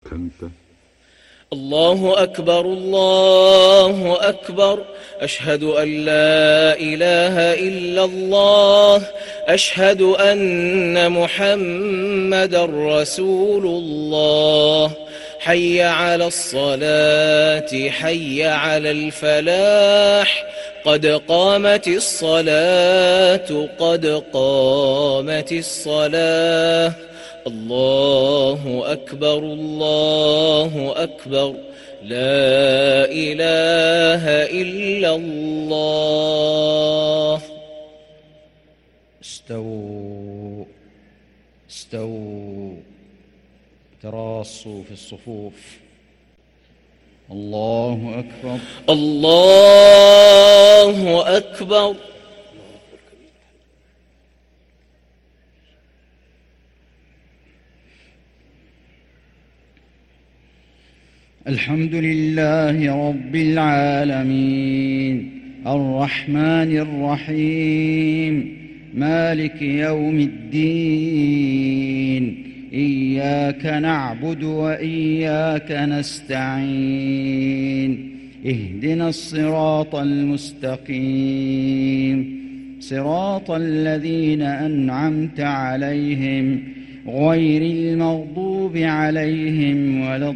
أنت. الله أكبر الله أكبر، أشهد أن لا إله إلا الله، أشهد أن محمدا رسول الله. حي على الصلاة حي على الفلاح، قد قامت الصلاة قد قامت الصلاة. الله أكبر الله أكبر، لا إله إلا الله. استووا استووا، تراصوا في الصفوف. الله أكبر الله أكبر. الحمد لله رب العالمين، الرحمن الرحيم، مالك يوم الدين، إياك نعبد وإياك نستعين، اهدنا الصراط المستقيم، صراط الذين أنعمت عليهم غير المغضوب عليهم ولا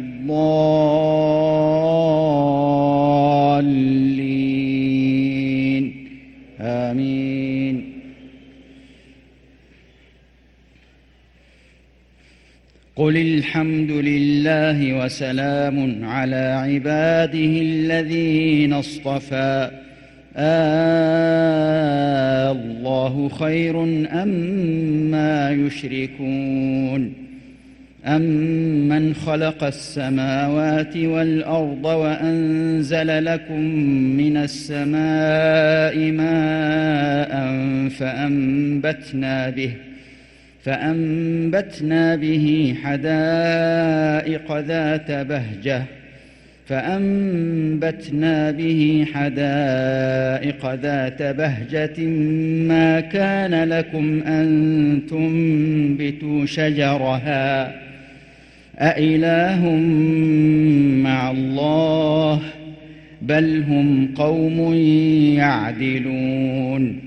الضالين، آمين. قل الحمد لله وسلام على عباده الذين اصطفى، الله خير أما يشركون. أمن خلق السماوات والأرض وأنزل لكم من السماء ماء فأنبتنا به حدائق ذات بهجة ما كان لكم أن تنبتوا شجرها، أإله مع الله بل هم قوم يعدلون.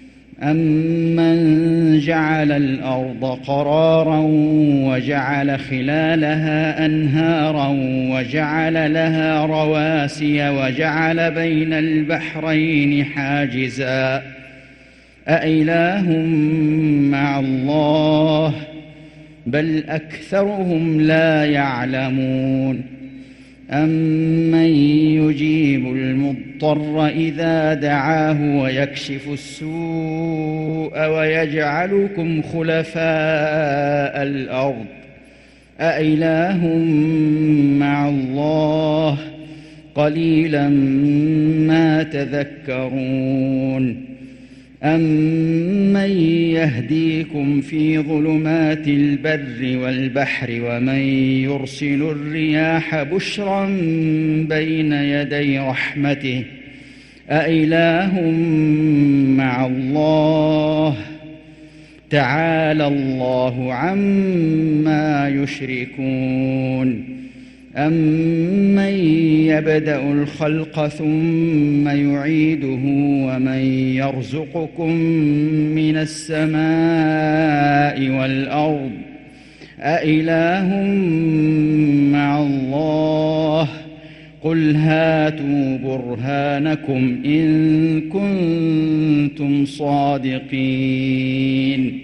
أمن جعل الأرض قرارا وجعل خلالها أنهارا وجعل لها رواسي وجعل بين البحرين حاجزا، أإله مع الله بل أكثرهم لا يعلمون. أمن يجيب المضطر إذا دعاه ويكشف السوء ويجعلكم خلفاء الأرض، أإله مع الله قليلا ما تذكرون. أمن يهديكم في ظلمات البر والبحر ومن يرسل الرياح بشرا بين يدي رحمته، أإله مع الله تعالى الله عما يشركون. أمن يبدأ الخلق ثم يعيده ومن يرزقكم من السماء والأرض، أإله مع الله قل هاتوا برهانكم إن كنتم صادقين.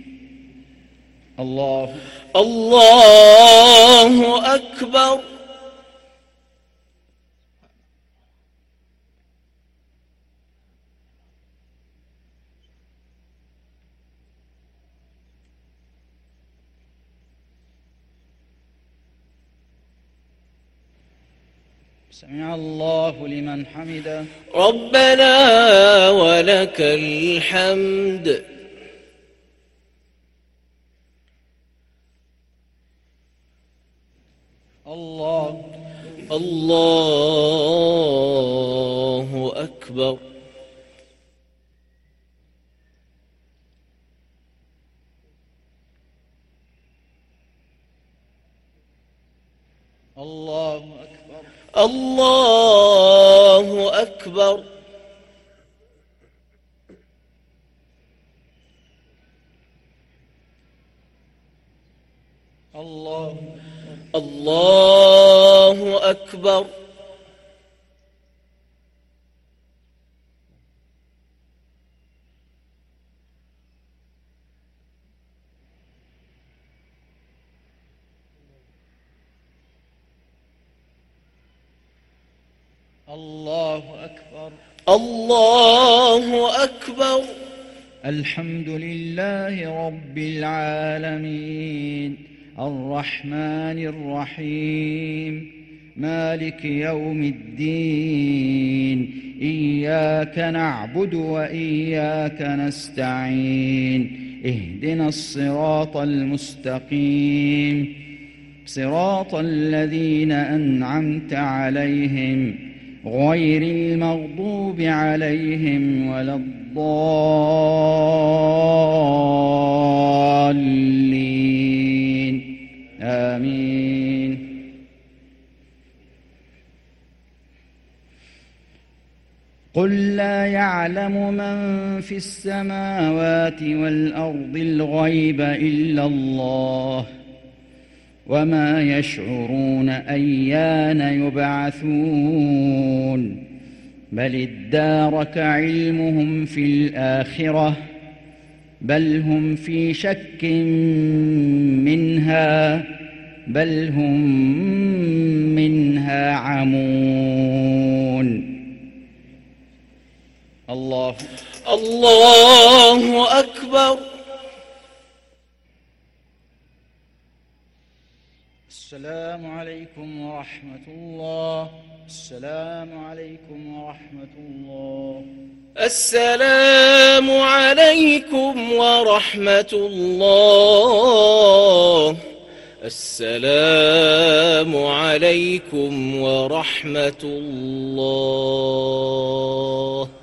الله أكبر. سمع الله لمن حمده، ربنا ولك الحمد. الله أكبر. الله أكبر. الله أكبر. الله أكبر. الله أكبر. الله أكبر. الحمد لله رب العالمين الرحمن الرحيم مالك يوم الدين إياك نعبد وإياك نستعين اهدنا الصراط المستقيم صراط الذين أنعمت عليهم غير المغضوب عليهم ولا الضالين آمين. قل لا يعلم من في السماوات والأرض الغيب إلا الله وما يشعرون أيان يبعثون بل ادارك علمهم في الآخرة بل هم في شك منها بل هم منها عمون. الله أكبر. السلام عليكم ورحمة الله. السلام عليكم ورحمة الله. السلام عليكم ورحمة الله. السلام عليكم ورحمة الله.